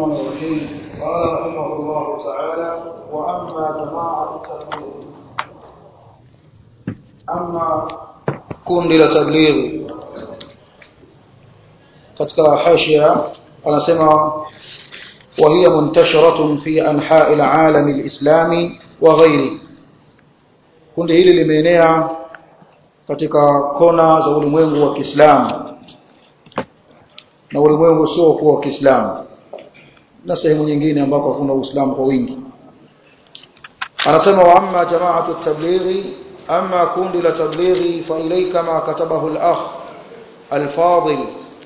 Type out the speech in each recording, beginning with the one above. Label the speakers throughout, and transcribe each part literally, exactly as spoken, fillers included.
Speaker 1: الرحمن الرحيم. قال رحمه الله تعالى: وأما جماعة التبليغ أما kundi la tablighi katika hashia anasema wa hiya muntasharatun fi anha'i al-'alam al-islami wa ghairi. Kundi hili limeenea katika kona za ulimwengu wa Kiislamu na ulimwengu sio kwa Kiislamu na sehemu nyingine ambako hakuna Uislamu kwa wingi. Anasema wa amma jama'atu at-tablighi, amma kundi la tablighi fa ilayka ma katabahu al-akh al-fadil,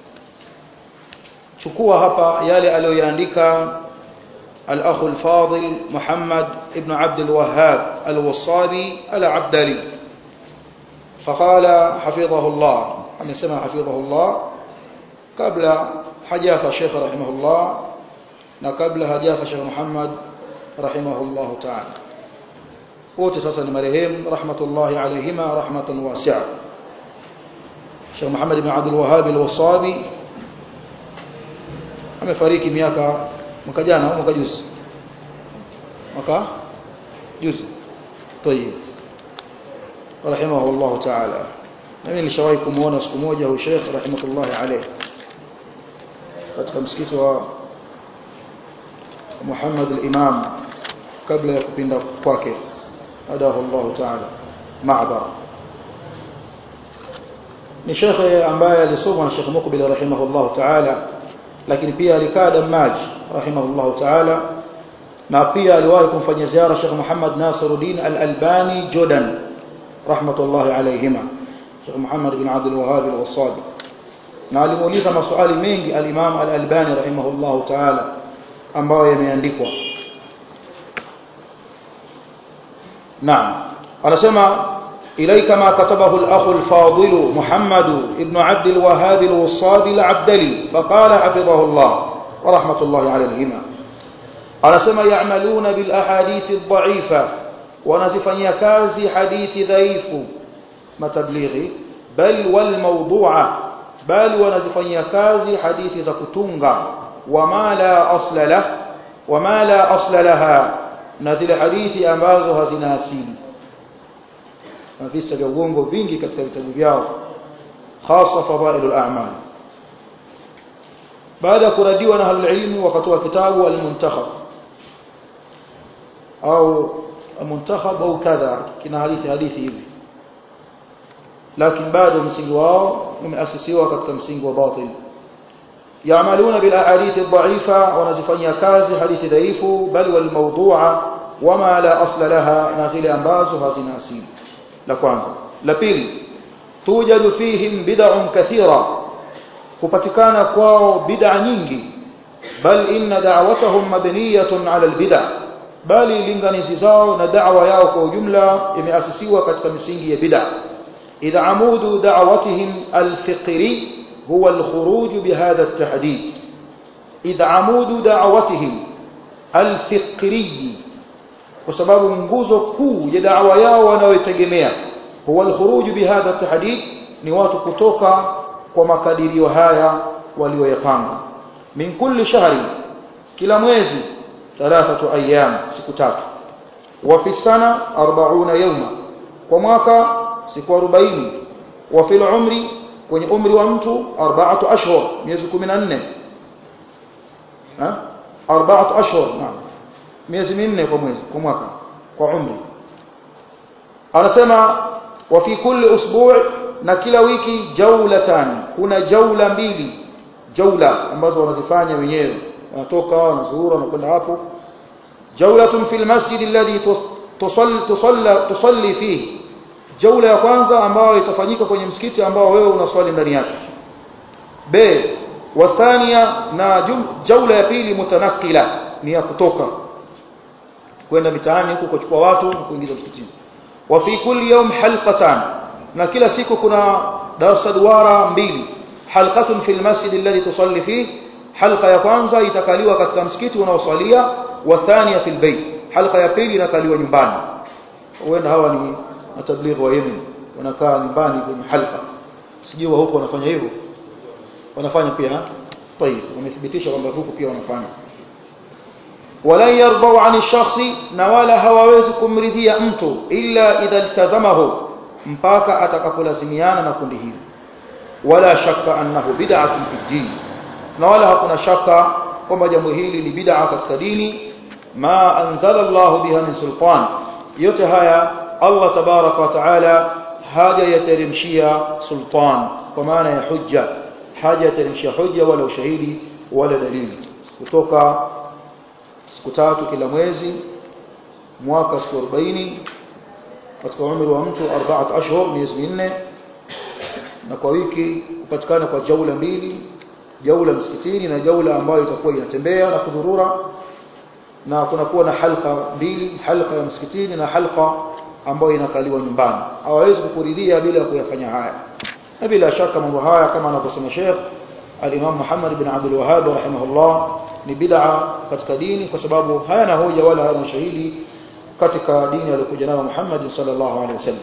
Speaker 1: chukua hapa yale aliyoandika al-akh al-fadil Muhammad ibn Abd al-Wahhab al-Wassabi al-Abdali. faqala hafidhahullah, amesema hafidhahullah kabla hajafa Sheikh rahimahullah na kabla hajafa Sheikh Muhammad rahimahullah ta'ala. wote sasa ni marehemu rahmatullahi alayhima rahmatan wasi'a. Sheikh Muhammad ibn Abdul Wahhab al-Wassabi amefariki miaka mwaka jana au mwaka juzi? mwaka juzi. Tayeb, rahimahullah ta'ala. Mimi nilishawahi kumuona siku moja huyo Sheikh rahmatullahi alayhi katika msikiti wa Muhammad al-Imam kabla ya kupinda kwake, adahu Allah ta'ala ma'bar. Ni shekhe ambaye alisoma na Sheikh Muqbil rahimahullah ta'ala, lakini pia alikaa Damaj rahimahullah ta'ala, na pia aliwahi kumfanyia ziara Sheikh Muhammad Nasiruddin al-Albani Jordan rahmatullahi alayhima, Sheikh Muhammad ibn Abdul Wahhab al-Wassabi, na alimuuliza maswali mengi al-Imam al-Albani rahimahullah ta'ala ambayo yameandikwa. Naam, anasema ilayka ma katabahu al-akh al-fadil Muhammad ibn Abd al-Wahhab al-Wassabi al-Abdali, faqala hafidhahu Allah wa rahmatullahi alayhima. Anasema ya'maluna bil ahadith ad-da'ifa, wanazifanyia kazi hadithi dhaifu matablighi, bal wal mawdu'a, bali wanazifanyia kazi hadithi za kutunga, wama la asla lah wama la asla laha, na zile hadithi ambazo hazina asili. Na visa vya uongo vingi katika vitabu vyao, hasa fadailul a'mal. Baada ya kuradiwa na ahlul ilmi wakatoa kitabu al-Muntakhab au al-Muntakhab au kadha, kina hadithi hadithi hivi, lakini bado msingi wao umeasisiwa katika msingi wa batil. يعملون بالاحاديث الضعيفه, wanazifanyia kazi hadithi dhaifu, bali wal mawdu'a wama la asla laha, na zile ambazo hazina asili. La kwanza. La pili, tujadu fihim bid'un kathira, kupatikana kwao bid'a nyingi, bal inna da'watahum mabniyatun 'ala al-bid'a, bali linganizi zao na da'wa yao kwa ujumla imeasisiwa katika misingi ya bid'a. idha amudu da'watihim al-fiqri هو الخروج بهذا التحديد. إذ عمود دعوتهم الفقري, وسبب nguzo kuu ya da'wa yao wanayotegemea, huwa الخروج بهذا التحديد, ni watu kutoka kwa makadirio haya walioyapanga. min kulli shahri, kila mwezi, thalathatu ayyam, siku tatu. wa fi sana arba'una yawma, kwa mwaka siku arobaini. wa fil umri, kwenye umri wa mtu arba'atu ashhur, miezi kumi na nne. ha arba'atu ashhur, naam, miezi minne kwa mwezi, kwa mwaka, kwa umri. Anasema wa fi kulli usbu', na kila wiki, jawlatan, kuna jawla mbili, jawla ambazo wanazifanya wenyewe, wanatoka wanazuru na kwenda hapo. jawlatun fil masjid alladhi tusalli tusalla tusalli fihi, jaula ya kwanza ambayo itafanyika kwenye msikiti ambao wewe unaswali ndani yake. B wa thania, na jaula ya pili, mutanakila, ni ya kutoka kwenda mitaani huko kuchukua watu na kuingiza msikitini. wa fi kulli yawm halqatan, na kila siku kuna darasa duara mbili. halqatun fil masjid alladhi tusalli fihi, halqa ya kwanza itakaliwa katika msikiti unaoswalia. wa thania fil bait, halqa ya pili inakaliwa nyumbani. Huenda hawa ni matablighi wa Yemen, wanakaa nyumbani kwenye halqa. Sijui wa huko wanafanya hivyo, wanafanya pia. Tayeb, wamethibitisha kwamba huko pia wanafanya. wala yardau ani shakhsi na wala hawawezi kumridhia mtu illa idha iltazamahu mpaka atakapolazimiana na kundi hili wala shakka annahu bid'atun fi din na wala hakuna shaka kwamba jambo hili ni bid'a katika dini ma anzala Allah biha min sultan yote haya Allah tabaraka wa taala haja yateremshia sultan kwa maana ya hujja haja yateremshia hujja wala ushahidi wala dalili kutoka siku tatu kila mwezi mwaka siku arobaini katika umri wa mtu arba'at ashhur miezi minne na kwa wiki kupatikana kwa jaula mbili jaula msikitini na jaula ambayo itakuwa inatembea na kuzurura na kunakuwa na halqa mbili halqa ya msikitini na halqa ambayo inakaliwa nyumbani hawawezi kukuridhia bila kuyafanya haya na bila shaka mambo haya kama anavyosema Sheikh al-Imam Muhammad ibn Abdul Wahhab rahimahullah ni bid'a katika dini kwa sababu hayana hoja wala hayana shahidi katika dini aliyokuja nayo Muhammad sallallahu alaihi wasallam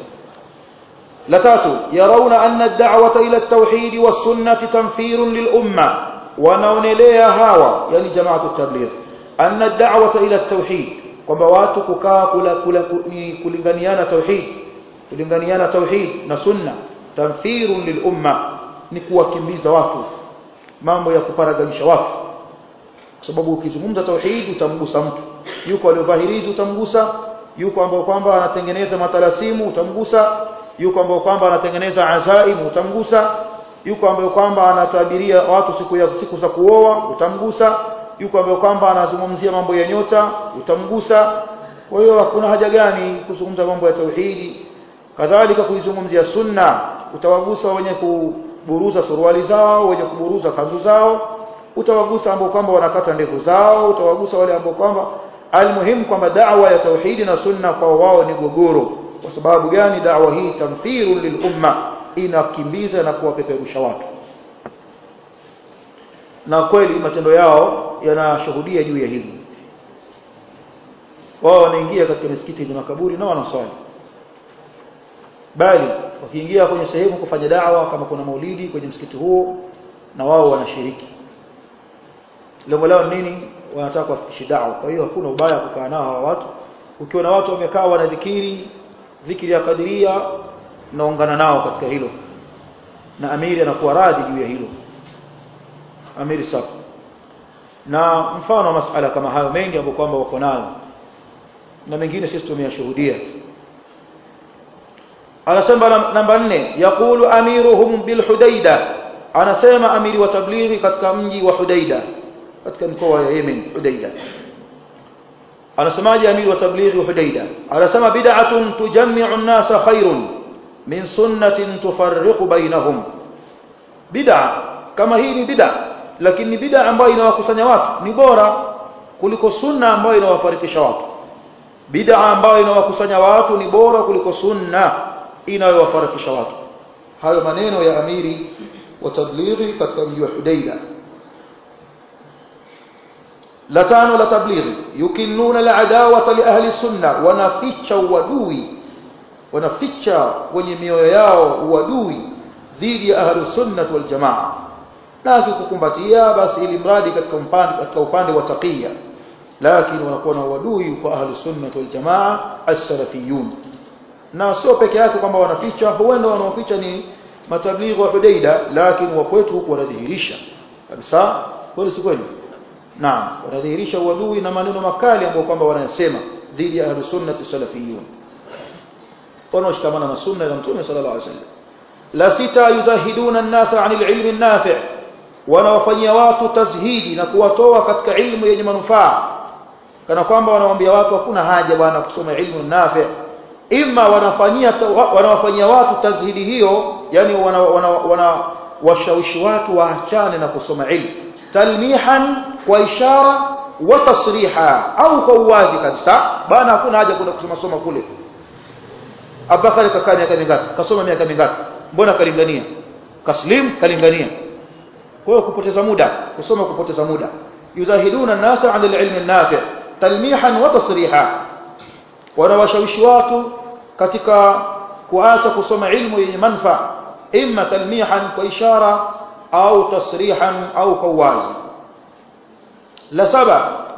Speaker 1: la tatu yarawna anna ad-da'wata ila at-tauhid was-sunnah tanfirun lil-umma wanaonelea hawa yani jamaatu tabligh anna ad-da'wata ila at-tauhid kwamba watu kukaa kula, kula kulinganiana tauhid kulinganiana tauhid na sunna tanfirun lil-umma ni kuwakimbiza watu mambo ya kuparaganisha watu kwa sababu ukizungumza tauhid utamgusa mtu yuko aliyodhahirizi utamgusa yuko ambao kwamba anatengeneza matalasimu utamgusa yuko ambao kwamba anatengeneza azaimu utamgusa yuko ambao kwamba anatabiria watu siku ya siku za kuoa utamgusa yuko ambao kwamba anazungumzia mambo ya nyota utamgusa kwa hiyo hakuna haja gani kuzungumza mambo ya tauhidi kadhalika kuizungumzia sunna utawagusa wenye kuburuza suruali zao wenye kuburuza kanzu zao utawagusa ambao kwamba wanakata ndevu zao utawagusa wale ambao kwamba almuhimu kwamba da'wa ya tauhidi na sunna kwa wao ni gogoro kwa sababu gani da'wa hii tamthirun lilumma inakimbiza na kuwapeperusha watu na kweli matendo yao yanashuhudia juu ya hili wao wanaingia katika misikiti na makaburi na wanaswali bali wakiingia kwenye sehemu kufanya da'wa kama kuna maulidi kwenye msikiti huo na wao wanashiriki lengo lao nini wanataka kufikisha da'wa kwa hiyo hakuna ubaya kukaa nao hawa watu ukiona watu wamekaa wana dhikiri dhikiri ya kadiria naungana nao katika hilo na amiri anakuwa radhi juu ya hilo amiri safi na mfano masala kama hayo mengi ambayo kwamba wako nayo na mengine sisi tumeyashuhudia anasema namba nne yaqulu amiruhum bil Hudaida anasema amiri wa tablighi katika mji wa Hudaida katika mkoa wa Yemen Hudaida anasemaje amiri wa tablighi wa Hudaida anasema bid'atun tujammi'u an-nasa khairun min sunnatin tufarriqu bainahum bid'a kama hii ni bid'a lakini ni bid'a ambayo inawakusanya watu ni bora kuliko sunna ambayo inawafarikisha watu bid'a ambayo inawakusanya watu ni bora kuliko sunna inayowafarikisha watu hayo maneno ya amiri wa tablighi katika mji wa Hudaida la tano la tablighi yukinnuna al-adawata li ahli sunna wanaficha uadui wanaficha kwenye mioyo yao uadui dhidi ya ahli sunnah wal jamaa na akikukumbatia basi ili mradi katika upande katika upande wa taqiyya lakini wanakuwa na uadui kwa ahli sunnah wal jamaa as-salafiyun na sio peke yake kwamba wanaficha huenda wanaoficha ni matablighi wa Hudaida lakini wa kwetu huko wanadhihirisha kabisa kweli si kweli naam wanadhihirisha uadui na maneno makali ambayo kwamba wanayasema dhidi ya ahli sunnah as-salafiyun wanaoshikamana na sunna ya Mtume sallallahu alaihi wasallam la sita yuzahiduna an-nasa 'anil ilmi an-nafi' wanawafanyia watu tazhidi na kuwatoa katika ilmu yenye manufaa kana kwamba wanawaambia watu hakuna haja bwana kusoma ilmu nafi' imma wanafanyia wanawafanyia watu tazhidi hiyo yani wana, wana, wana washawishi watu waachane na kusoma ilmu talmihan kwa ishara wa tasriha au kwa uwazi kabisa bana hakuna haja kwenda kusoma soma kule Abubakar kakaa miaka mingapi kasoma miaka mingapi mbona kalingania kaslim kalingania kwa kupoteza muda kusoma kupoteza muda yuzahiduna an-nasa 'an al-'ilm an-nafi' talmihan wa tasriha wanawashawishi watu katika kuacha kusoma ilmu yenye manufaa imma talmihan kwa ishara au tasrihan au kwa wazi la saba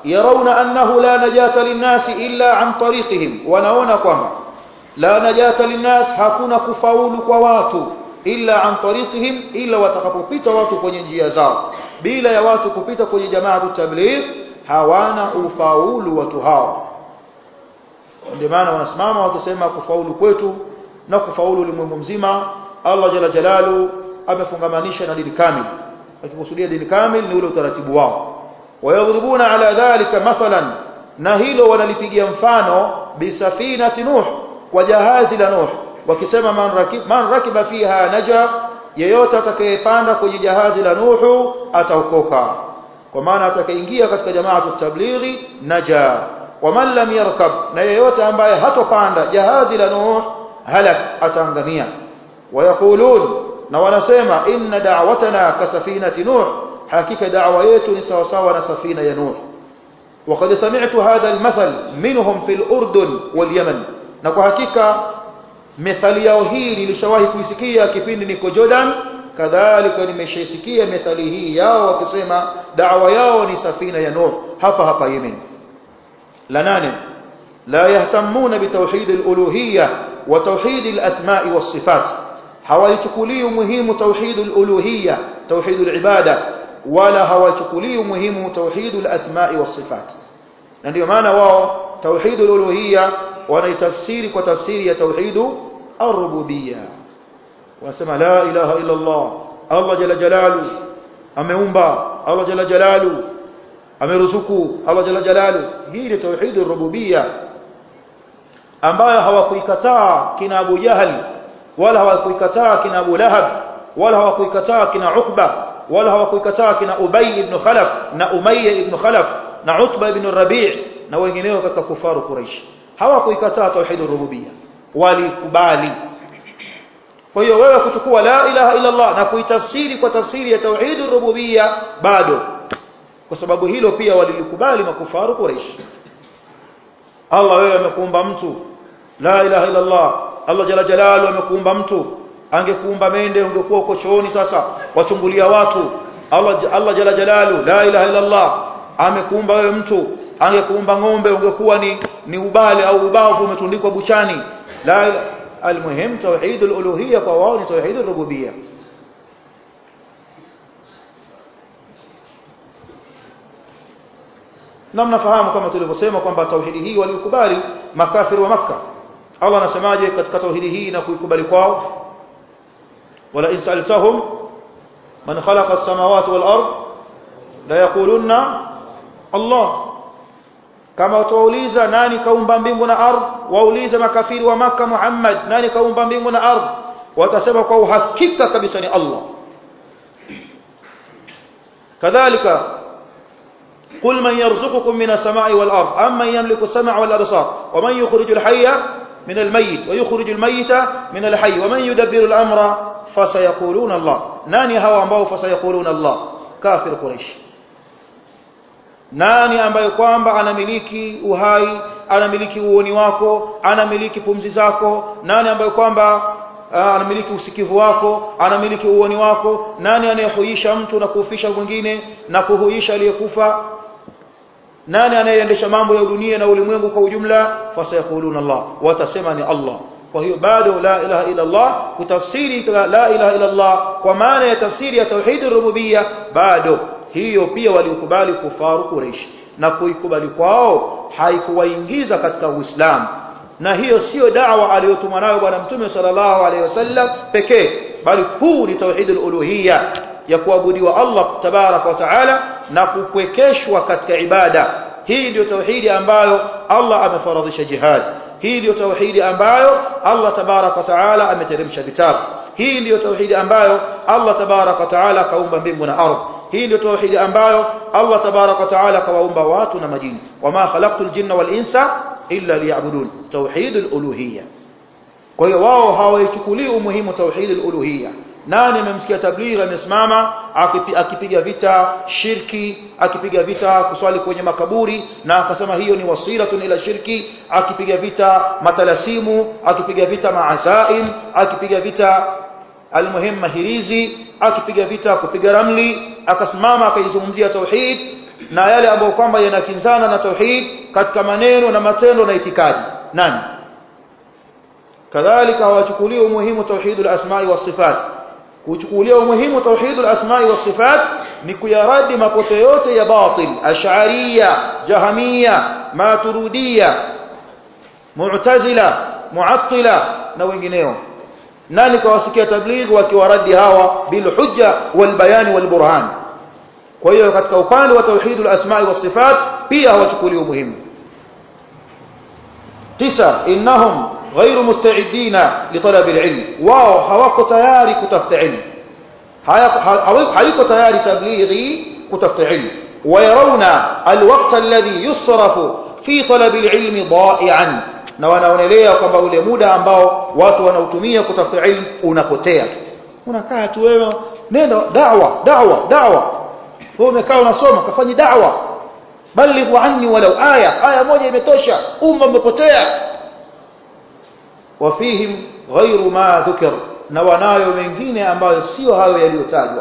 Speaker 1: yarawna annahu la najata linnasi illa an tariqihim, wanaona kwamba la najata linnas, hakuna kufaulu kwa watu illa an tariqihim, illa watakapopita watu kwenye njia zao. Bila ya watu kupita kwenye jamaatu tabligh hawana ufaulu watu hao. Ndio maana wanasimama wakisema kufaulu kwetu na kufaulu ulimwengu mzima Allah jalla jalalu amefungamanisha na dini kamili. Akikusudia dini kamili ni ule utaratibu wao. Wayadhribuna ala dhalika mathalan, na hilo wanalipigia mfano bisafinati Nuh, kwa jahazi la Nuh, wakisema man rakib man rakiba fiha naja, yeyote atakayepanda kwenye jahazi la Nuh ataokoka. Kwa maana atakayeingia katika jamaatu tablighi naja, wa man lam yarkab, na yeyote ambaye hatopanda jahazi la Nuh halak, ataangamia. Wayakulun, na wanasema inna da'watana kasafinati Nuh, hakika da'wa yetu ni sawa sawa na safina ya Nuh. وقد سمعت هذا المثل منهم في الأردن واليمن, na kwa hakika methali yao hii nilishawahi kuisikia kipindi niko Jordan, kadhalika nimeshaisikia methali hii yao wakisema da'wa yao ni safina ya Nuh hapa hapa Yemen. La nane, la yahtamuna bitawhid al-uluhiyya wa tawhid al-asma'i was-sifat, hawaichukulii muhimu tawhid al-uluhiyya, tawhid al-ibada, wala hawaichukulii muhimu tawhid al-asma'i was-sifat. Na ndio maana wao tawhid al-uluhiyya wanaitafsiri kwa tafsiri ya tawhid ar-rububiyya. Wanasema la ilaha illa Allah, Allah jalla jalalu ameumba, Allah jalla jalalu ameruzuku, Allah jalla jalalu. Hii ni tauhid ar-rububiyya ambayo hawakuikataa kina Abu Jahal, wala hawakuikataa kina Abu Lahab, wala hawakuikataa kina Uqba, wala hawakuikataa kina Ubay ibn Khalaf na Umayya ibn Khalaf na Utba ibn Rabi' na wengineo katika kufaru Quraysh. Hawakuikataa tauhid ar-rububiyya, walikubali. Kwa hiyo wewe kuchukua la ilaha illa Allah na kuitafsiri kwa tafsiri ya tauhid ar-rububiyya bado, kwa sababu hilo pia walilikubali makufaru Quraysh. Allah wewe amekuumba mtu, la ilaha illa Allah, Allah jalla jalalu amekuumba mtu. Angekuumba mende ungekuwa uko chooni sasa wachungulia watu. Allah Allah jalla jalalu la ilaha illa Allah amekuumba wewe mtu. Angekuumba ng'ombe ungekuwa ni ni ubale au ubavu umetundikwa buchani. La almuhim tauhid al-uluhiyya kwa wao ni tauhid ar-rububiyya. Na mnafahamu kama tulivyosema kwamba tauhidi hii walikubali makafiri wa Makkah. Allah anasemaje katika tauhidi hii na kuikubali kwao? Wala insaltahum man khalaqa as-samawati wal ard la yaqulunna Allah. Kama utauliza nani kaumba mbingu na ardhi, waulize makafiri wa Makkah Muhammad, nani kaumba mbingu na ardhi, watasema kwa uhakika kabisa ni Allah. Kadhalika قل من يرزقكم من السماء والأرض أم من يملك السمع والأبصار ومن يخرج الحي من الميت ويخرج الميت من الحي ومن يدبر الأمر فسيقولون الله. ناني هوا ambao فسيقولون الله؟ كافر قريش. Nani ambaye kwamba anamiliki uhai, anamiliki uoni wako, anamiliki pumzi zako? Nani ambaye kwamba anamiliki usikivu wako, anamiliki uoni wako? Nani anayehuisha mtu na kuufisha mwingine na kuhuisha aliyekufa? Nani anayeendesha mambo ya dunia na ulimwengu kwa ujumla? Fasayakuluna Allah, watasema ni Allah. Kwa hiyo bado la ilaha illa Allah, kutafsiri la ilaha illa Allah kwa maana ya tafsiri ya tauhid ar-rububiyya, bado hiyo pia walikubali kufaru Quraysh, na kuikubali kwao haikuwaingiza katika Uislamu. Na hiyo sio da'wa aliyotumwa nayo bwana Mtume sallallahu alaihi wasallam pekee, bali kuu ni tauhid al-uluhiyya, ya kuabudiwa Allah tabarak wa taala na kupwekeshwa katika ibada. Hii ndio tauhidi ambayo Allah amefaradhisha jihad. Hii ndio tauhidi ambayo Allah tabarak wa taala ameteremsha vitabu. Hii ndio tauhidi ambayo Allah tabarak wa taala kaumba mbingu na ardhi. Hii ndio tauhidi ambayo Allah tabarak wa taala kawaumba watu na majini. Wama khalaqtul jinna wal insa illa liya'budun, tauhidul uluhiyya. Kwa hiyo wao hawaichukulii umuhimu tauhidul uluhiyya. Nani amemsikia tablighi amesimama akipiga vita shirki, akipiga vita kuswali kwenye makaburi na akasema hiyo ni wasilatun ila shirki, akipiga vita matalasimu, akipiga vita maasaim, akipiga vita almuhim mahirizi, akipiga vita kupiga ramli, akasimama akaizungumzia tauhid, na yale ambayo kwamba yanakinzana na tauhid katika maneno na matendo na itikadi? Nani? Kadhalika hawachukulia umuhimu tauhidul asma'i was sifat. Kuchukulia umuhimu tauhidul asma'i was sifat ni kuyaradi mapote yote ya batil, ash'ariyya, jahamiyya, maturidiyya, mu'tazila, mu'attila na wengineo. Nani kawasikia tablighi wakiwaradi hawa bil hujja wal bayan wal burhan? Kwa hiyo katika upande wa tauhidul asma'i was sifat pia hawachukulia umuhimu. Tisa, innahum غير مستعدين لطلب العلم. wao hawako tayari kutafuta ilmu, hayuko tayari tablighi kutafuta ilmu. wayarawna alwaqta alladhi yusrafu fi talab alilm da'ian, na wanaonelea kwamba ule muda ambao watu wanautumia kutafuta ilmu unapotea. Unakaa tu wewe, nenda da'wa da'wa da'wa, wewe umekaa unasoma, kafanye da'wa, balighu anni walau aya, aya moja imetosha, umma umepotea. wafihim ghairu ma dhukir, na wanayo mengine ambayo sio hayo yaliyotajwa.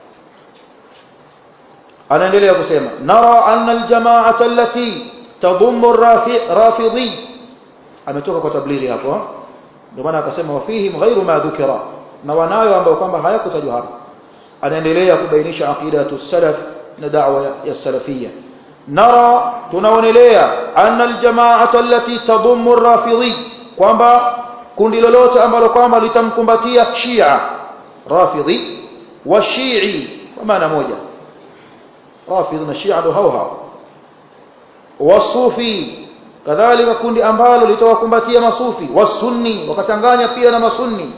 Speaker 1: Anaendelea kusema nara anna aljamaa'ata allati tadhummu ar-rafidhi, ametoka kwa tablighi hapo, ndio maana akasema wafihim ghairu ma dhukira, na wanayo ambayo kwamba hayakutajwa hapo. Anaendelea kubainisha aqidatu salaf na da'wa ya salafiyya. nara, tunaonelea anna aljamaa'ata allati tadhummu ar-rafidhi, kwamba kundi lolote ambalo kwamba litamkumbatia Shia, Rafidhi wa Shi'i kwa maana moja, Rafidhi na Shia ndio hao hao, wa Sufi kadhalika kundi ambalo litawakumbatia masufi, wa Sunni wakatanganya pia na masunni,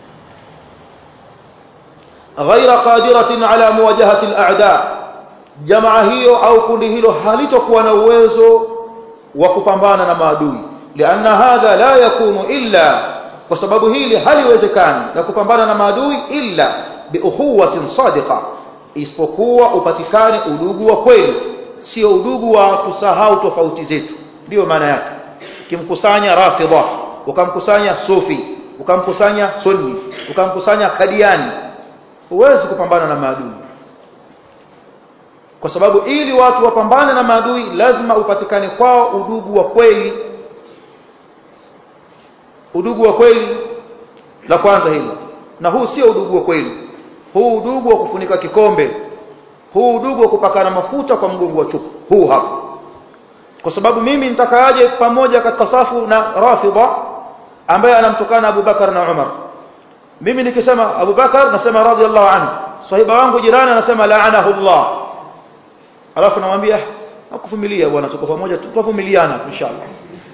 Speaker 1: ghaira qadiratin ala muwajahati al-a'da, jamaa hiyo au kundi hilo halitokuwa na uwezo wa kupambana na maadui. لأن هذا لا يكون إلا, kwa sababu hili haliwezekani la kupambana na maadui illa biukhuwatin sadiqa, isipokuwa upatikane udugu wa kweli, sio udugu wa kusahau tofauti zetu. Ndio maana yake. Kimkusanya Rafidha, ukamkusanya Sufi, ukamkusanya Sunni, ukamkusanya Kadiani, huwezi kupambana na maadui. Kwa sababu ili watu wapambane na maadui lazima upatikane kwao udugu wa kweli. Udugu wa kweli la kwanza hilo, na huu sio udugu wa kweli. Huu udugu wa kufunika kikombe, huu udugu wa kupakana mafuta kwa mgongo wa chupa, huu hapa. Kwa sababu mimi nitakaaje pamoja katika safu na Rafidha ambaye anamtukana Abu Bakar na Umar? Mimi nikisema Abu Bakar nasema radhiyallahu anhu, sahiba wangu jirani anasema la'anahu Allah, alafu namwambia nakuvumilia bwana, tuko pamoja, tutavumiliana inshallah.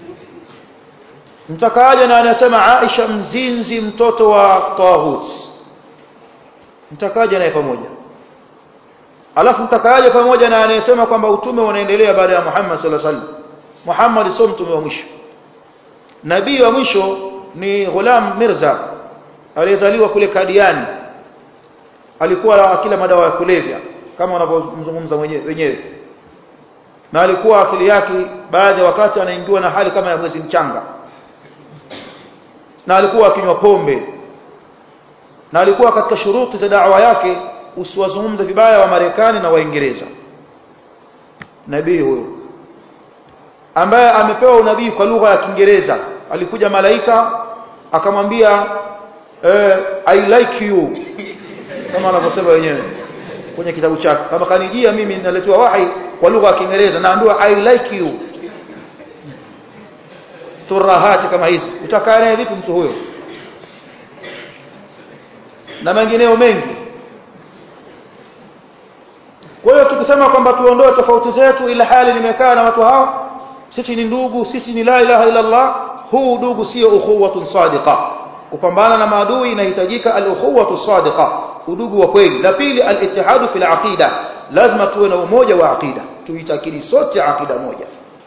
Speaker 1: Mtakaaje na anasema Aisha mzinzi, mtoto wa Taghut, mtakaaje naye pamoja? Alafu mtakaaje pamoja na anayesema kwamba utume unaendelea baada ya Muhammad sallallahu alaihi wasallam? Muhammad sio mtume wa mwisho. Nabii wa mwisho ni Ghulam Mirza aliyezaliwa kule Kadiani, alikuwa akila madawa ya kulevya kama wanavyozungumza wenyewe, na alikuwa akili yake baadhi ya wakati anaingiwa na hali kama ya mwezi mchanga, na alikuwa akinywa pombe, na alikuwa katika shuruti za da'wa yake usiwazungumze vibaya wa Marekani na Waingereza. Nabii huyo ambaye amepewa unabii kwa lugha ya Kiingereza, alikuja malaika akamwambia eh, I like you, kama anavyosema wenyewe kwenye kitabu chake. Kama kanijia mimi ninaletewa wahi kwa lugha ya Kiingereza, naambiwa I like you, turahati kama hizi, utakaa naye vipi mtu huyo? Na mengineo mengi. Kwa hiyo tukisema kwamba tuondoe tofauti zetu ila hali nimekaa na watu hao, sisi ni ndugu, sisi ni la ilaha illa Allah, huu ndugu sio ukhuwatun sadiqa. Kupambana na maadui inahitajika al-ukhuwatu sadiqa, udugu wa kweli. La pili al-ittihadu fil aqida, lazima tuwe na umoja wa aqida, tuitakidi sote aqida moja.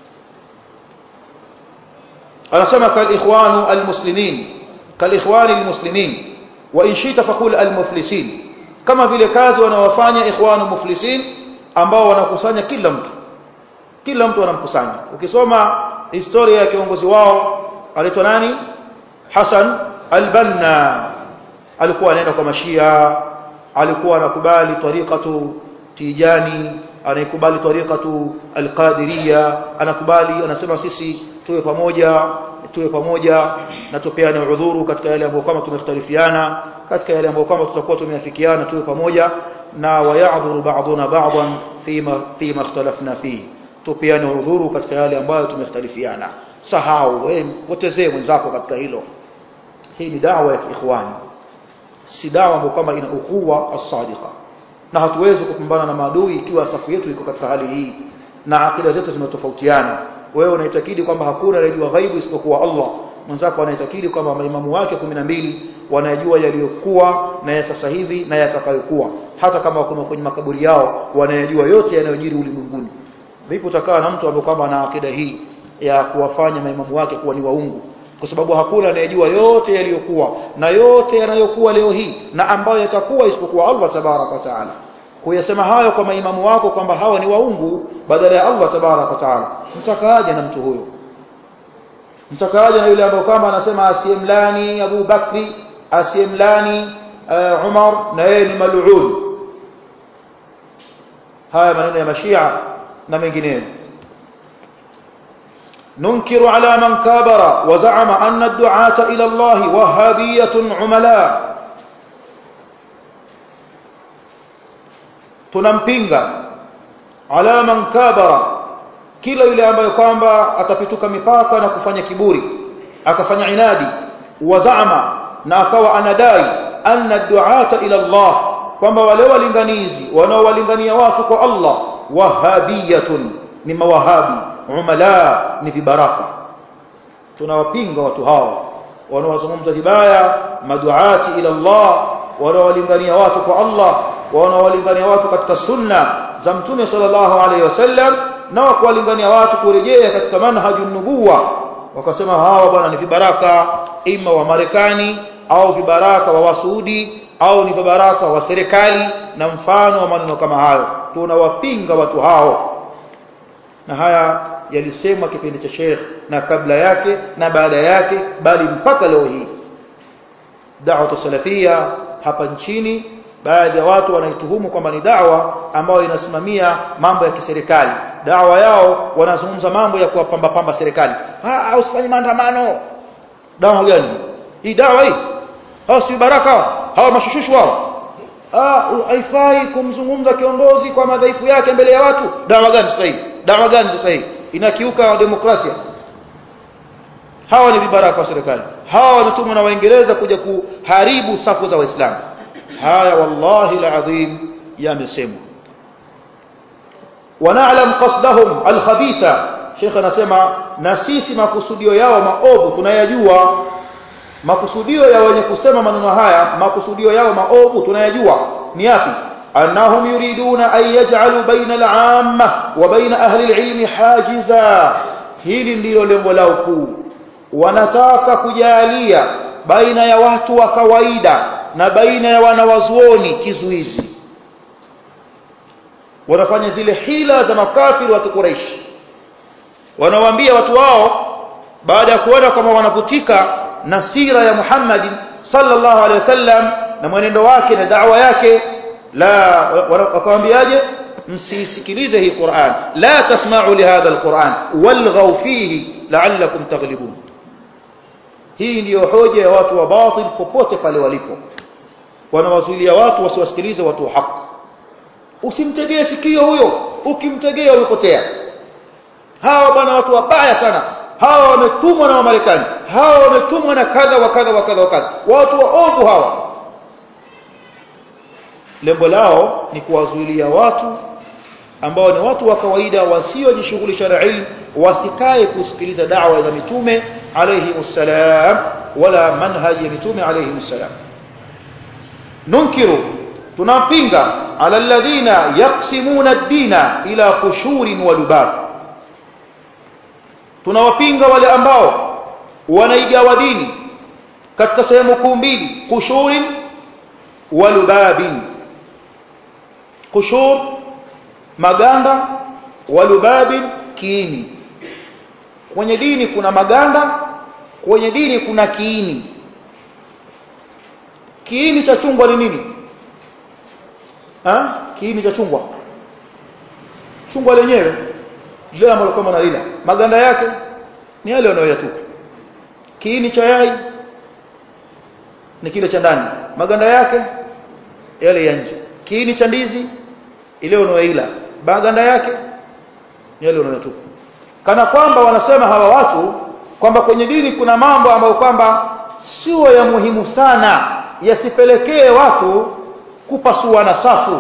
Speaker 1: anasema kal ikhwanu almuslimin, kal ikhwani almuslimin wa in shita faqul almuflisin, kama vile kazi wanaowafanya ikhwanu muflisin ambao wanakusanya kila mtu, kila mtu wanamkusanya. Ukisoma historia ya kiongozi wao alitwa nani, Hassan al-Banna, alikuwa anaenda kwa Mashia, alikuwa anakubali tariqatu Tijani, anaikubali tariqatu al-qadiriyya, anakubali, anasema sisi tuwe pamoja, tuwe pamoja na tupeane udhuru katika yale ambayo kama tumekhtalifiana, katika yale ambayo kama tutakuwa tumeafikiana tuwe pamoja, na waya'dhuru ba'duna ba'dan fima fima ikhtalafna fihi, tupeane udhuru katika yale ambayo tumekhtalifiana. Sahau wewe, potezee mwenzako katika hilo. Hii ni da'wa ya ikhwani, si da'wa ambayo kama ina ukhuwa as-sadiqa, na hatuwezi kupambana na maadui ikiwa safu yetu iko katika hali hii na akida zetu zimetofautiana. Wewe unaitakidi kwamba hakuna anayejua ghaibu isipokuwa Allah, mwenzako anaitakidi kwamba maimamu wake kumi na mbili wanajua yaliyokuwa na ya sasa hivi na yatakayokuwa, hata kama wako kwenye makaburi yao wanayajua yote yanayojiri ulimwenguni. Vipi utakaa na mtu ambaye kwamba ana akida hii ya kuwafanya maimamu wake kuwa ni waungu? Kwa sababu hakuna anayejua yote yaliyokuwa na yote yanayokuwa leo hii na ambayo yatakuwa isipokuwa Allah tabaraka wa taala. Kuyasema hayo kwa maimamu wako kwamba hawa ni waungu badala ya Allah tabaraka wa taala, mtakaaje na mtu huyo? Mtakaaje na yule ambaye kama anasema asiyemlani Abu Bakri, asiyemlani uh, Umar na yeye ni mal'un? Haya maneno ya mashia na mengineyo. ننكر على من كابر وزعم أن الدعاة إلى الله وهابية عملاء. tunampinga ala man kabara, kila yule ambaye kwamba atapituka mipaka na kufanya kiburi, akafanya inadi, wazama, na akawa anadai anna du'ata ila Allah, kwamba wale walinganizi wanaowalingania watu kwa Allah wahabiyatun, ni mawahabi, umala, ni vibaraka. Tunawapinga watu hao wanaozungumza vibaya maduati ila Allah, wanaowalingania watu kwa Allah, wanaowalingania watu katika sunna za Mtume sallallahu alaihi wasallam, na kuwalingania watu kurejea katika manhajun nubuwa. Wakasema hawa bwana ni vibaraka, ima wa Marekani au vibaraka wa Wasuudi au ni vibaraka wa serikali na mfano wa maneno kama hayo. Tunawapinga watu hao, na haya yalisemwa kipindi cha Sheikh na kabla yake na baada yake, bali mpaka leo hii da'wa salafia hapa nchini baadhi ya watu wanaituhumu kwamba ni da'wa ambayo inasimamia mambo ya kiserikali. Da'wa yao wanazungumza mambo ya kuwapamba pamba serikali. Ah, usifanye maandamano. Da'wa gani hii? Da'wa hii hao si baraka, hao mashushushu wao. Ah, haifai kumzungumza kiongozi kwa madhaifu yake mbele ya watu. Da'wa gani sasa hii? Da'wa gani sasa hii? Inakiuka demokrasia. Hawa ni vibaraka wa serikali. Hawa wametumwa na Waingereza kuja kuharibu safu za Waislamu. Haya wallahi alazim yamesemwa. Wana'lam qasdahum alkhabitha. Sheikh anasema na sisi makusudio yao maovu tunayajua. Makusudio ya wenye kusema maneno haya, makusudio yao maovu tunayajua. Ni yapi? annahum yuriduna an yaj'alu baina al-'amma wa baina ahli al-'ilm hajiza. Hili ndilo lengo lao kuu. Wanataka kujalia baina ya watu wa kawaida na baina ya wanawazuoni kizuizi. Wanafanya zile hila za makafiri wa Quraysh. Wanawaambia watu wao baada ya kuona kama wanavutika na sira ya Muhammad sallallahu alaihi wasallam na mwenendo wake na da'wa yake, la wakawaambiaje? Msisikilize hii Qur'an, la tasma'u li hadha al-Qur'an walghaw fihi la'allakum taghlibun. Hii ndiyo hoja ya watu wa batil popote pale walipo. Wanawazuilia watu wasiwasikilize watu wa haki. Usimtegee sikio huyo, ukimtegea umepotea. Hawa bwana watu wabaya sana. Hawa wametumwa na Wamarekani, hawa wametumwa na kadha wa kadha wa kadha wa kadha. Watu waovu hawa. Lengo lao ni kuwazuilia watu ambao ni watu wa kawaida wasiojishughulisha na ilmu, wasikae kusikiliza da'wa ya mitume alayhi wassalam wala manhaj ya mitume alayhi wassalam. Nunkiru, tunapinga ala alladhina yaqsimuna ad-dina ila qushurin wa lubab. Tunawapinga wale ambao wanaigawa dini katika sehemu kuu mbili, qushurin wa lubabin. Qushur maganda, wa lubabin kiini. Kwenye dini kuna maganda, kwenye dini kuna kiini. Kiini cha chungwa ni nini? Ha? Kiini cha chungwa chungwa lenyewe lile ambalo kama nalila maganda yake ni yale unayoyatupa. Kiini cha yai ni kile cha ndani, maganda yake yale ya nje. Kiini cha ndizi ile unayoila, maganda yake ni yale unayotupa. Kana kwamba wanasema hawa watu kwamba kwenye dini kuna mambo ambayo kwamba sio ya muhimu sana, yasipelekee watu kupasuana safu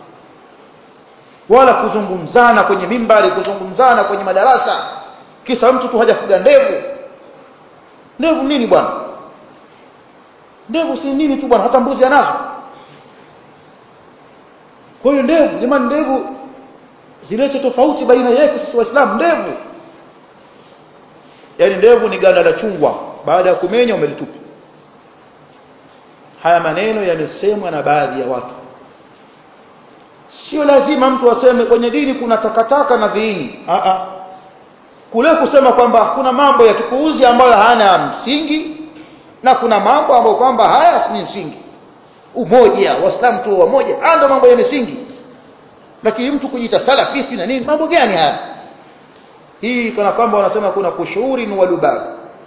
Speaker 1: wala kuzungumzana kwenye mimbari, kuzungumzana kwenye madarasa, kisa mtu tu hajafuga ndevu. Ndevu nini bwana? Ndevu si nini tu bwana, hata mbuzi anazo. Kwa hiyo ndevu, jamani, ndevu zilete tofauti baina yetu sisi Waislamu. Ndevu yaani ndevu ni ganda la chungwa, baada ya kumenya umelitupa. Haya maneno yamesemwa na baadhi ya watu. Sio lazima mtu aseme kwenye dini kuna takataka na viini. A a kule kusema kwamba kuna mambo ya kipuuzi ambayo hana msingi na kuna mambo ambayo kwamba haya si msingi. Umoja, Waislamu tu wamoja, ndio mambo ya msingi. Lakini mtu kujiita salafisti na nini, mambo gani haya? Hii kana kwamba wanasema kuna kushuuri na walubab.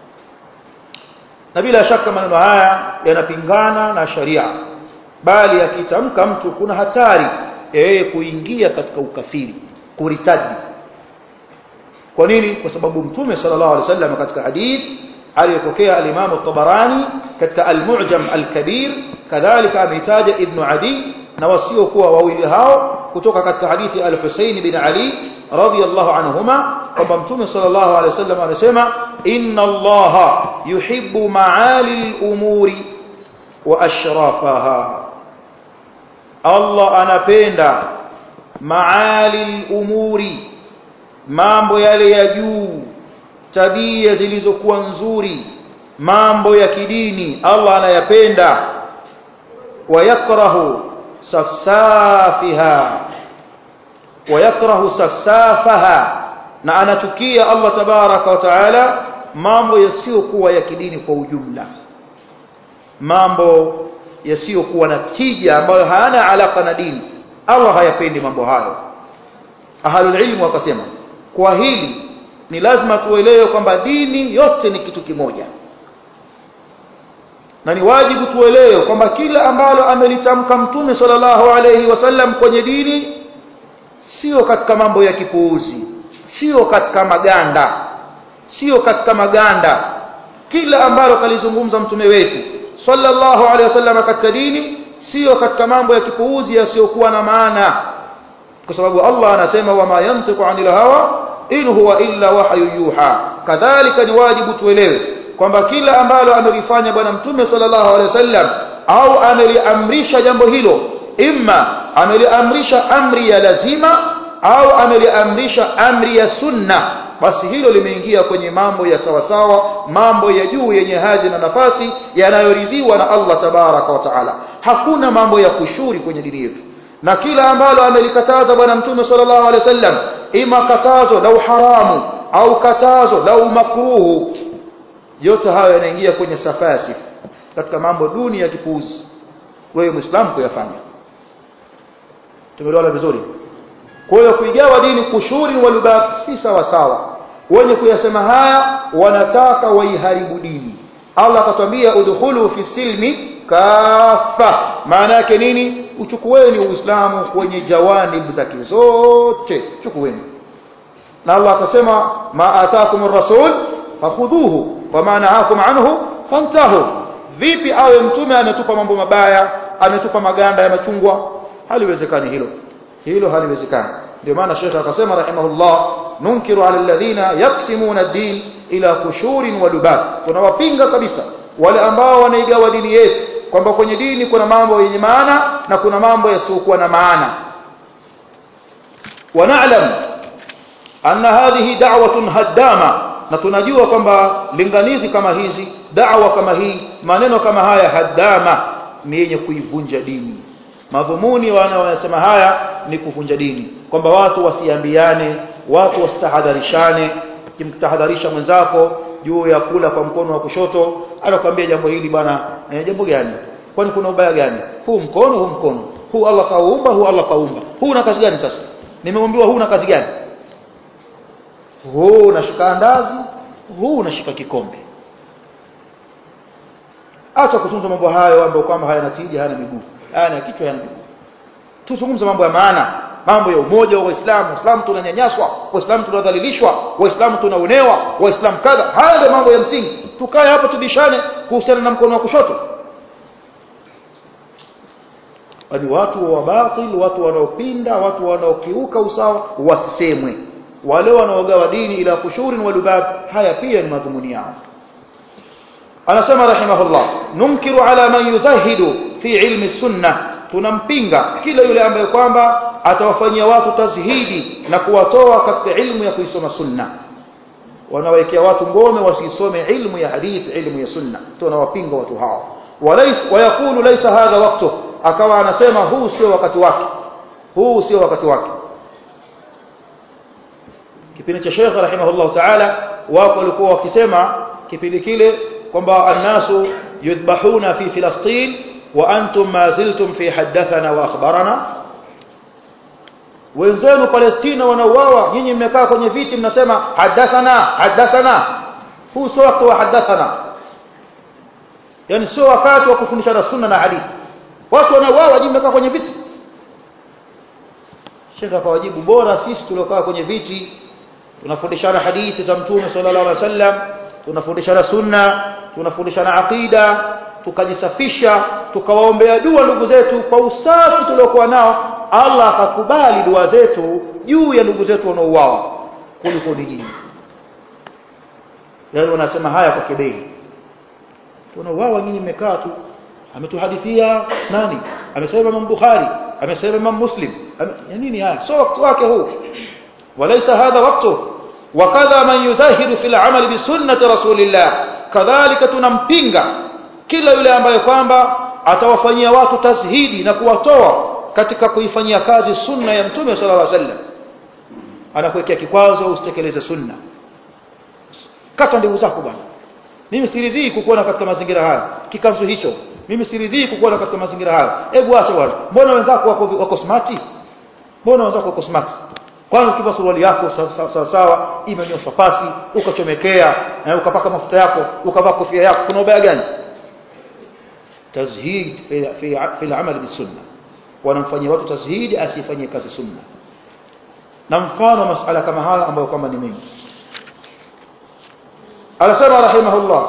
Speaker 1: Na bila shaka maneno haya yanapingana na sharia, bali akitamka mtu kuna hatari yeye kuingia katika ukafiri, kuritadi. Kwa nini? Kwa sababu Mtume sallallahu alaihi wasallam katika hadith aliyopokea al-Imam at-Tabarani katika al-Mu'jam al-Kabir, kadhalika ametaja Ibn Adi na wasio kuwa wawili hao kutoka katika hadithi al-Husayn bin Ali radhiyallahu anhuma, kwamba Mtume sallallahu alaihi wasallam amesema inna Allaha yuhibbu ma'ali al-umuri wa ashrafaha. Allah anapenda ma'ali al-umuri, mambo yale ya juu, tabia zilizokuwa nzuri, mambo ya kidini Allah anayapenda. Wa yakrahu safsafiha wa yakrahu safsafaha, na anachukia Allah tabaraka wa taala mambo yasiyokuwa ya kidini kwa ujumla, mambo yasiyokuwa na tija ambayo hayana alaka na dini. Allah hayapendi mambo hayo. Ahlul ilmu wakasema kwa hili ni lazima tuelewe kwamba dini yote ni kitu kimoja, na ni wajibu tuelewe kwamba kila ambalo amelitamka Mtume sallallahu alayhi wasallam kwenye dini sio katika mambo ya kipuuzi, sio katika maganda, sio katika maganda. Kila ambalo kalizungumza mtume wetu sallallahu alayhi wasallam katika dini sio katika mambo ya kipuuzi yasiyokuwa na maana, kwa sababu Allah anasema wama yantiqu anil hawa in huwa illa wahyu yuha. Kadhalika ni wajibu tuelewe kwamba kila ambalo amelifanya bwana Mtume sallallahu alaihi wasallam au ameliamrisha jambo hilo, imma ameliamrisha amri ya lazima au ameliamrisha amri ya sunna, basi hilo limeingia kwenye mambo ya sawa sawa, mambo ya juu yenye hadhi na nafasi yanayoridhiwa na Allah tabaraka wa taala. Hakuna mambo ya kushuri kwenye dini yetu. Na kila ambalo amelikataza bwana Mtume sallallahu alaihi wasallam, ima katazo la haramu au katazo la makruhu, yote hayo yanaingia kwenye safasif, katika mambo duni ya kipuuzi wewe Muislamu kuyafanya. Tumeelewana vizuri? Kwa hiyo kuigawa dini kushuri walubab si sawa sawa. Wenye kuyasema haya wanataka waiharibu dini. Allah akatwambia udkhulu fi silmi kafa. Maana yake nini? Uchukueni Uislamu kwenye jawanib zake zote, chukueni. Na Allah akasema ma ataakumur rasul fakhudhuhu wa ma nahakum anhu fantahu. Vipi awe mtume ametupa mambo mabaya, ametupa maganda ya machungwa? Haliwezekani hilo. Hilo haliwezekani. Ndio maana Sheikh akasema rahimahullah, nunkiru ala alladhina yaqsimuna ad-din ila kushurin wa lubab. Tunawapinga kabisa wale ambao wanaigawa dini yetu kwamba kwenye dini kuna mambo yenye maana na kuna mambo yasiyokuwa na maana. Wa na'lam anna hadhihi da'watun haddama, na tunajua kwamba linganizi kama hizi, da'wa kama hii, maneno kama haya haddama, ni yenye kuivunja dini. Madhumuni wanaosema haya ni kuvunja dini, kwamba watu wasiambiane, watu wasitahadharishane. Kimtahadharisha mwenzako juu ya kula kwa mkono wa kushoto, anakuambia jambo hili bwana, eh, jambo gani? Kwani kuna ubaya gani? Huu mkono, huu mkono. Huu Allah kaumba, huu Allah kaumba. Huu una kazi gani sasa? nimeambiwa huu una kazi gani? Huu unashika andazi, huu unashika kikombe. Acha kutunza mambo hayo ambayo kwamba hayana tija, hayana miguu, hayana kichwa, hayana miguu. Tuzungumze mambo ya maana, mambo ya umoja wa Waislamu. Waislamu tunanyanyaswa, Waislamu tunadhalilishwa, Waislamu tunaonewa, Waislamu kadha. Haya ndio mambo ya msingi. Tukae hapo tubishane kuhusiana na mkono wa kushoto. Ani watu wa batil, watu wanaopinda, watu wanaokiuka usawa wasisemwe. Wale wanaogawa dini ila kushurin walubab, haya pia ni madhumuni yao. Anasema rahimahullah, numkiru ala man yuzahidu fi ilmi sunnah, tunampinga kila yule ambaye kwamba atawafanyia watu tazhidi na kuwatoa katika ilmu ya kuisoma sunna. Wanawekea watu ngome wasisome ilmu ya hadith, ilmu ya sunna. Tunawapinga watu hao. Walaysa wayakulu laysa hadha waqtu, akawa anasema huu sio wakati wake, huu sio wakati wake. Kipindi cha Sheikh rahimahullah ta'ala, wako walikuwa wakisema kipindi kile kwamba annasu yudhbahuna fi Filastin wa antum ma ziltum fi hadathana wa akhbarana. Wenzenu Palestina wanauawa, nyinyi mmekaa kwenye viti mnasema hadathana hadathana. Huu sio wakati wa hadathana, yani sio wakati wa kufundisha sunna na hadithi. Watu wanauawa, nyinyi mmekaa kwenye viti. Sheikh akawajibu, bora sisi tuliokaa kwenye viti tunafundishana hadithi za Mtume sallallahu alaihi wasallam, tunafundishana sunna, tunafundishana aqida, tukajisafisha, tukawaombea dua ndugu zetu kwa usafi tuliokuwa nao, Allah akakubali dua zetu juu ya ndugu zetu wanaouawa kuliko nyinyi. Yale wanasema haya kwa kibei. Tunauawa, nyinyi mmekaa tu. Ametuhadithia nani? Amesema Imam Bukhari, amesema Imam Muslim. Ya nini haya? Sio wakati wake huu. Walaysa hadha waqtu. Wakadha man yuzahidu fil amal bi sunnati rasulillah, kadhalika tunampinga kila yule ambaye kwamba atawafanyia watu tazhidi na kuwatoa katika kuifanyia kazi sunna ya Mtume sallallahu alaihi wasallam. Anakuwekea kikwazo usitekeleze sunna. Kata ndevu zako bwana, mimi siridhii kukuona katika mazingira haya, kikanzu hicho mimi siridhii kukuona katika mazingira haya. Hebu acha bwana, mbona wenzako wako wako smart? Mbona wenzako wako smart? Kwani ukivaa suruali yako sawa sawa imenyoshwa pasi, ukachomekea na ukapaka mafuta yako, ukavaa kofia yako, kuna ubaya gani? Tazhid fi fi fi al-amal bis-sunnah. Wanamfanyia watu tazhidi asifanyie kazi sunna. Na mfano masala kama haya ambayo kama ni mengi. Anasema rahimahullah,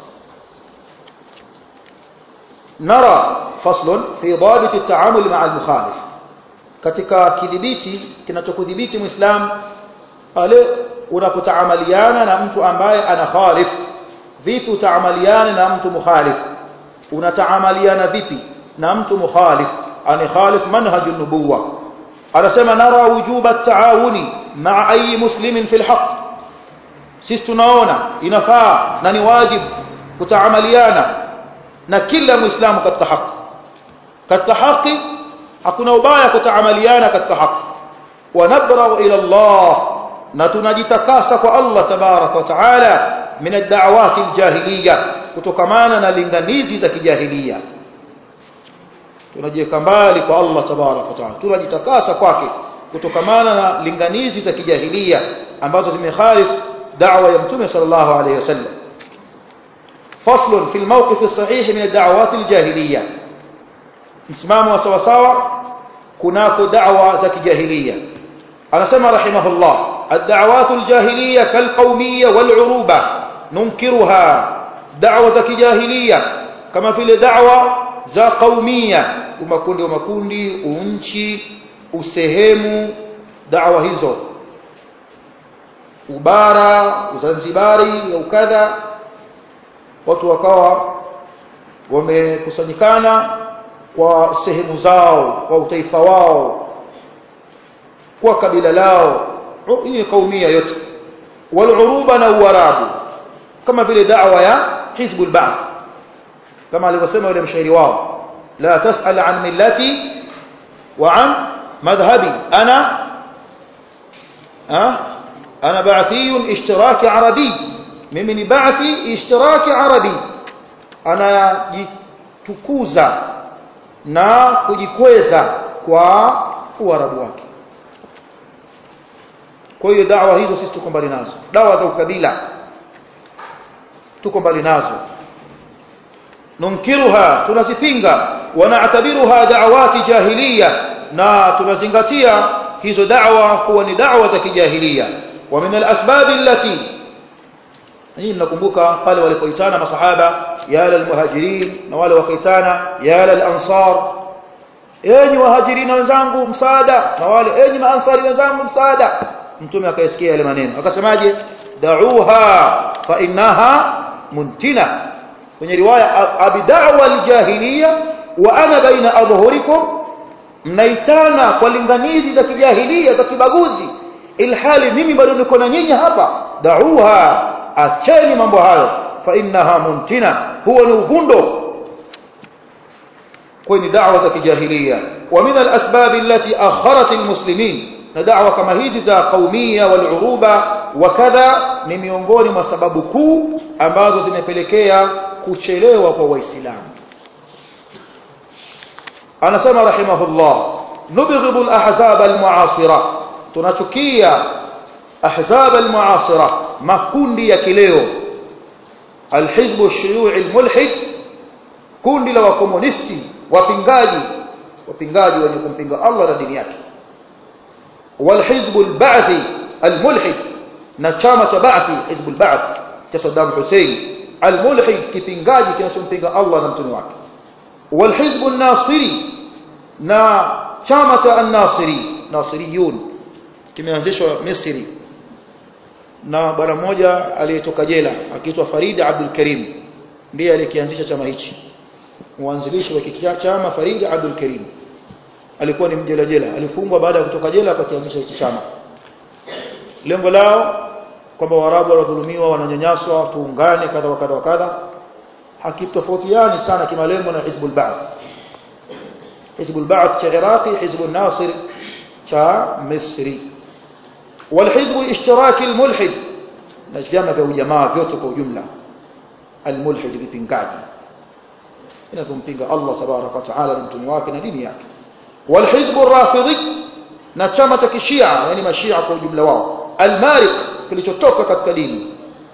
Speaker 1: nara faslun fi dhabit at-ta'amul ma'a al-mukhalif, katika kidhibiti kinachokudhibiti muislam pale unapotaamaliana na mtu ambaye ana khalif. Vipi utaamaliana na mtu mukhalif? Unataamaliana vipi na mtu mukhalif ani khalif manhajun nubuwah? Anasema nara wujuba at-taawuni ma'a ayi muslimin fil haqq, sisi tunaona inafaa na ni wajibu kutaamaliana na kila muislamu katika haki. Katika haki hakuna ubaya kutaamaliana katika haki. Wa nabra'u ila Allah, na tunajitakasa kwa Allah tabaraka wa taala min ad-da'awati al-jahiliyah, kutokamana na linganizi za kijahiliya. Tunajiweka mbali kwa Allah tabaraka wa taala, tunajitakasa kwake kutokamana na linganizi za kijahiliya ambazo zimekhalif da'wa ya Mtume sallallahu alayhi wasallam. Faslun fi al-mawqif as-sahih min ad-da'awat al-jahiliya, msimamo wa sawa sawa kunako da'wa za kijahiliya. Anasema rahimahullah, ad-da'awat al-jahiliya kal-qawmiyya wal-'uruba nunkiruha, da'wa za kijahiliya kama vile da'wa za qawmiyya, umakundi umakundi unchi usehemu, da'wa hizo ubara uzanzibari au kadha, watu wakawa wamekusanyikana kwa sehemu zao, kwa utaifa wao, kwa kabila lao. Hii ni kaumia yote. Wal-uruba na uarabu, kama vile da'wa ya hizbul ba'th, kama alivyosema yule mshairi wao, la tas'al an millati wa an madhhabi, ana ha ana ba'thiyun ishtiraki arabi, mimi ni ba'thi ishtiraki arabi. Ana jitukuza na kujikweza kwa uarabu wake. kwa hiyo da'wa hizo sisi tuko mbali nazo. Dawa za ukabila tuko mbali nazo, nunkiruha, tunazipinga, wanaatabiruha da'awati jahiliya, na tunazingatia hizo da'wa kuwa ni da'wa za kijahiliya. Wa min al-asbab allati, hii nakumbuka pale walipoitana masahaba ya al-muhajirin na wale wakaitana ya al-ansar, enyi wahajirina wenzangu msaada, na wale enyi maansari wenzangu msaada. Mtume akaisikia yale maneno akasemaje? Da'uha fa innaha muntina. Kwenye riwaya abida'wa al-jahiliya wa ana baina adhhurikum, mnaitana kwa linganizi za kijahiliya za kibaguzi ilhali mimi bado niko na nyinyi hapa. Da'uha, acheni mambo hayo, fa innaha muntina, huwa ni uvundo. Kwa ni da'wa za kijahiliya. Wa min al-asbab allati akharat al-muslimin, na da'wa kama hizi za qaumia wal uruba wa kadha ni miongoni mwa sababu kuu ambazo zimepelekea kuchelewa kwa waislamu. Anasema rahimahullah, nubghidhu al-ahzab al-mu'asira, tunachukia ahzab al-mu'asira, makundi ya kileo. Al-hizb ash-shuyu'i al-mulhid, kundi la wakomunisti wapingaji, wapingaji wenye kumpinga Allah na dini yake. Wal-hizb al-ba'thi al-mulhid, na chama cha Ba'thi, hizb al-ba'th cha Saddam Hussein, al-mulhid, kipingaji kinachompinga Allah na mtume wake. Wal-hizb an-nasiri, na chama cha an-nasiri, nasiriyun, kimeanzishwa Misri na bwana mmoja aliyetoka jela akiitwa Farid Abdul Karim, ndiye aliyeanzisha chama hichi. Mwanzilishi wa kiki chama Farid Abdul Karim alikuwa ni mjela jela, alifungwa baada ya kutoka jela akaanzisha hichi chama. Lengo lao kwamba Waarabu wanadhulumiwa, wananyanyaswa, tuungane kadha wa kadha wa kadha. Hakitofautiani sana kimalengo na Hizbul Ba'th. Hizbul Ba'th cha Iraqi, Hizbun Nasir cha Misri. Wal Hizb al-ishtiraki al-mulhid, na vyama vya ujamaa vyote kwa ujumla. Al-mulhid, vipingaji inapompinga Allah tabaraka wa taala na mtume wake na dini yake. Wal Hizb ar-rafidhi, na chama cha kishia, yani mashia kwa ujumla wao. Al-mariq, kilichotoka katika dini.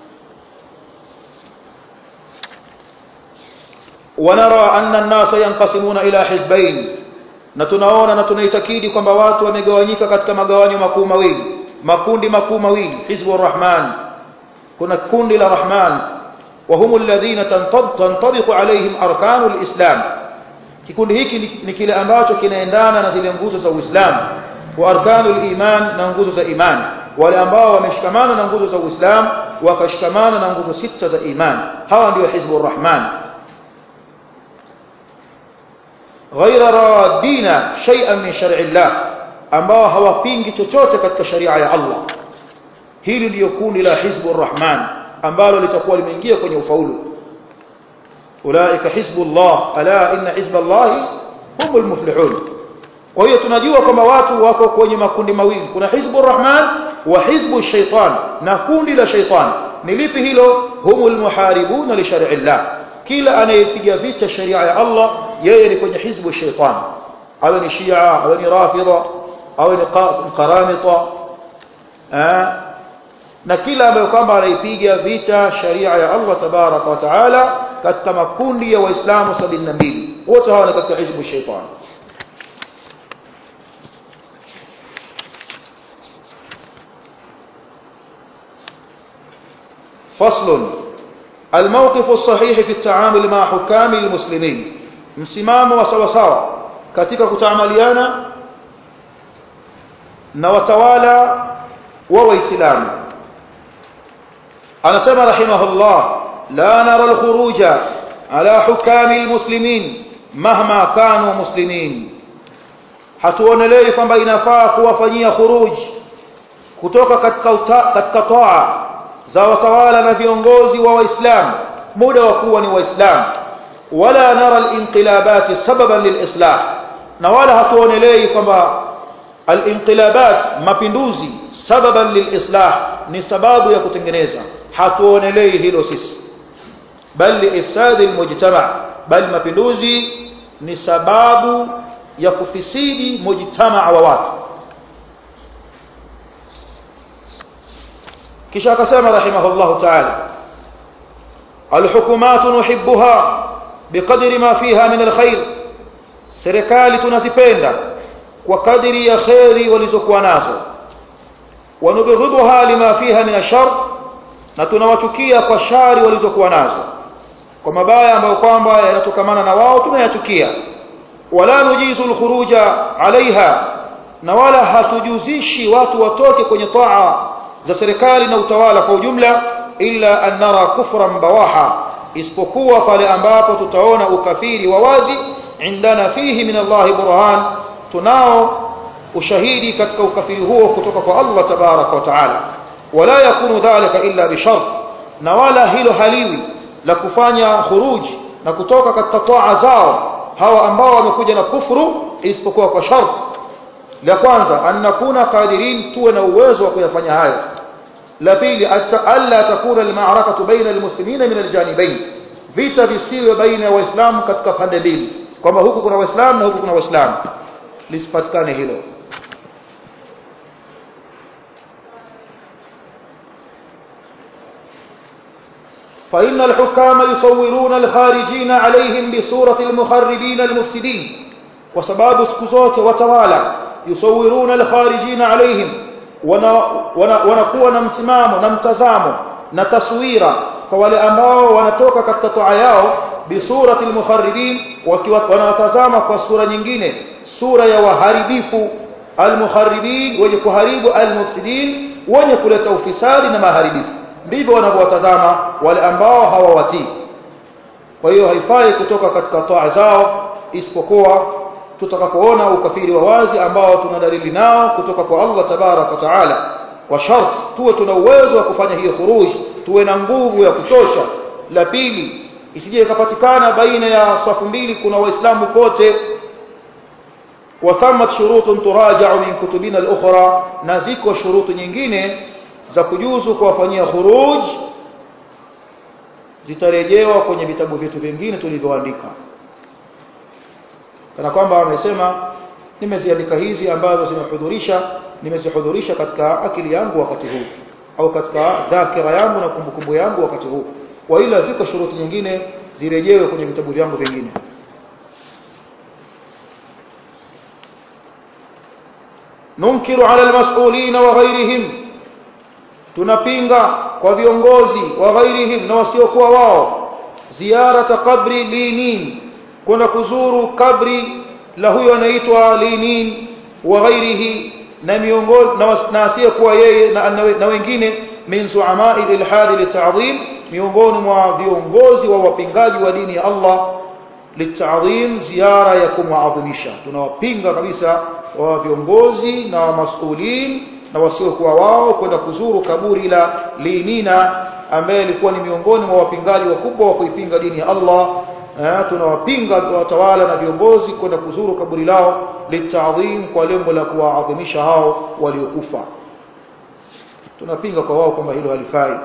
Speaker 1: ونرى أن الناس ينقسمون إلى حزبين, na tunaona na tunaitakidi kwamba watu wamegawanyika katika magawanyo makuu mawili, makundi makuu mawili. Hizbur Rahman, kuna kundi la Rahman, wa humul ladhina tantabiqu alayhim arkanul islam. Kikundi hiki ni kile ambacho kinaendana na zile nguzo za Uislamu, wa arkanul iman, na nguzo za iman. Wale ambao wameshikamana na nguzo za Uislamu wakashikamana na nguzo sita za iman, hawa ndio Hizbur Rahman. غير رادين شيئا من شرع الله, ambao hawapingi chochote katika sharia ya Allah. Hili ndio kundi la Hizbur Rahman ambalo litakuwa limeingia kwenye ufaulu. Ulaika hizbullah, ala inna hizballahi humul muflihun. Kwa hiyo tunajua kwamba watu wako kwenye makundi mawili, kuna Hizbur Rahman wa Hizbush Shaitan, na kundi la shaitan. Ni lipi hilo? Humul muharibuna li shar'i Allah, kila anayepiga vita sharia ya Allah yeye ni kwenye hizbu shaitan, awe ni Shia, awe ni Rafidha, awe ni Qaramita, na kila ambaye kwamba anaipiga vita sharia ya Allah tabaraka wa taala katika makundi ya Waislamu sabini na mbili, wote hawa ni katika hizbu shaitan. فصل. الموقف الصحيح في التعامل مع حكام المسلمين, msimamo wa sawa sawa katika kutaamaliana na watawala wa Waislamu. Anasema rahimahullah, la nara al-khuruja ala hukami al-muslimin mahma kanu muslimin, hatuonelei kwamba inafaa kuwafanyia khuruj kutoka katika katika toa za watawala na viongozi wa Waislamu muda wa kuwa ni Waislamu. Wala nara al-inqilabat sababan lil-islah, na wala hatuonelei kwamba al-inqilabat, mapinduzi, sababan lil-islah, ni sababu ya kutengeneza. Hatuonelei hilo sisi, bal li-ifsad al-mujtama, bal mapinduzi ni sababu ya kufisidi mujtama wa watu. kisha akasema rahimahullah ta'ala الحكومات نحبها بقدر ما فيها من الخير serikali tunazipenda kwa kadiri ya khairi walizokuwa nazo wanubghidha lima fiha min ashar na tunawachukia kwa shari walizokuwa nazo kwa mabaya ambayo kwamba yanatokamana na wao tunayachukia wala nujizu alkhuruja alaiha na wala hatujuzishi watu watoke kwenye taa za serikali na utawala kwa ujumla illa an nara kufran bawaha isipokuwa pale ambapo tutaona ukafiri wa wazi indana fihi min Allah burhan tunao ushahidi katika ukafiri huo kutoka kwa Allah tabarak wa taala wala yakunu dhalika illa bishart na wala hilo haliwi la kufanya khuruji na kutoka katika taa zao hawa ambao wamekuja na kufuru isipokuwa kwa shart la kwanza an nakuna qadirin tuwe na uwezo wa kuyafanya hayo la pili alla takuna alma'arakatu baina almuslimina min aljanibayn vita visiwe baina ya waislamu katika pande mbili kwamba huku kuna waislamu na huku kuna waislamu lisipatikane hilo fa inna alhukama yusawwiruna alkharijina alayhim bi surati almukharribin almufsidin kwa sababu siku zote watawala yusawwiruna alkharijina alayhim wanakuwa wana, wana na msimamo na mtazamo na taswira kwa wale ambao wanatoka katika taa yao bi surati almukharribin wakiwa wanatazama kwa sura nyingine sura ya waharibifu almukharribin wenye kuharibu almufsidin wenye kuleta ufisadi na maharibifu ndivyo wanavyowatazama wale ambao hawawatii kwa hiyo haifai kutoka katika taa zao isipokuwa tutakapoona ukafiri wa wazi ambao tuna dalili nao kutoka kwa Allah tabarak wa taala kwa shart tuwe tuna uwezo wa kufanya hiyo khuruj tuwe na nguvu ya kutosha la pili isije ikapatikana baina ya safu mbili kuna waislamu kote wa thamat shurutun turaja'u min kutubina al-ukhra na ziko shurutu nyingine za kujuzu kuwafanyia khuruj zitarejewa kwenye vitabu vyetu vingine tulivyoandika kana kwamba amesema nimeziandika hizi ambazo zimehudhurisha nimezihudhurisha katika akili yangu wakati huu au katika dhakira yangu na kumbukumbu yangu wakati huu wa ila ziko shuruti nyingine zirejewe kwenye vitabu vyangu vingine nunkiru ala almas'ulin wa ghayrihim tunapinga kwa viongozi wa ghayrihim na wasiokuwa wao ziarata qabri linin kwenda kuzuru kabri la huyo anaitwa Lenin wa ghairihi na miongoni na asiyekuwa yeye na, na wengine min zu'ama'i al-ilhad lit'azim miongoni mwa viongozi wa wapingaji wa dini ya Allah lit'azim ziara ya kumwadhimisha tunawapinga kabisa wa viongozi na mas'ulin na wasiokuwa wao kwenda kuzuru kaburi la Lenina ambaye alikuwa ni miongoni mwa wapingaji wakubwa wa kuipinga dini ya Allah eh tunawapinga watawala na viongozi kwenda kuzuru kaburi lao litadhim kwa lengo la kuwaadhimisha hao waliokufa tunapinga kwa wao kwamba hilo halifai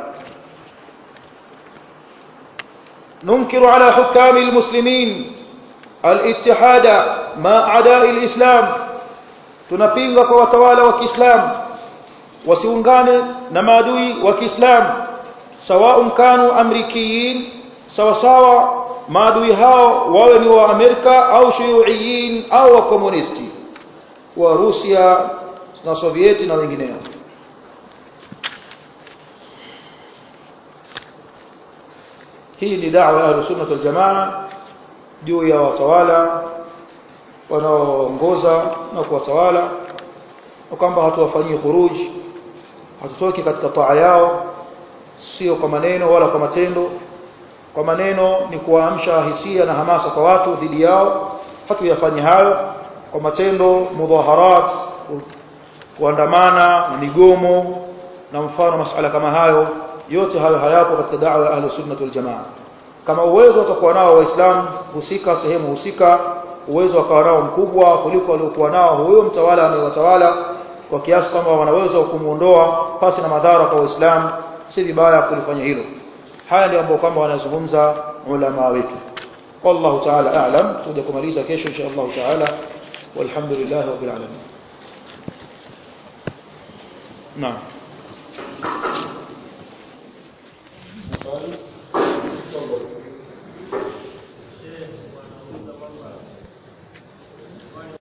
Speaker 1: nunkiru ala hukami almuslimin alittihada ma ada'i alislam tunapinga kwa watawala wa Kiislamu wasiungane na maadui wa Kiislamu sawa kanu amrikiyin sawa sawa maadui hao wawe ni wa Amerika au shuyuiyin au wa komunisti wa Rusia na Sovieti na wengineo hii ni da'wa ya Ahlus-Sunnah wal Jamaa juu ya watawala wanaoongoza na kuwatawala kwamba hatuwafanyii khuruj hatutoki katika taa yao sio kwa maneno wala kwa matendo kwa maneno ni kuamsha hisia na hamasa kwa watu dhidi yao hatuyafanye hayo kwa matendo mudhaharat kuandamana na migomo na mfano masuala kama hayo yote hayo hayapo katika da'wa ya Ahlus-Sunnah wal Jamaa kama uwezo watakuwa nao waislamu husika sehemu husika uwezo wakawa nao mkubwa kuliko waliokuwa nao huyo mtawala anayewatawala kwa kiasi kwamba wanaweza kumuondoa pasi na madhara kwa waislamu si vibaya kulifanya hilo haya ndio ambao kwamba wanazungumza ulama wetu wallahu ta'ala a'lam tutakuja kumaliza kesho insha Allah ta'ala walhamdulillah rabbil alamin naam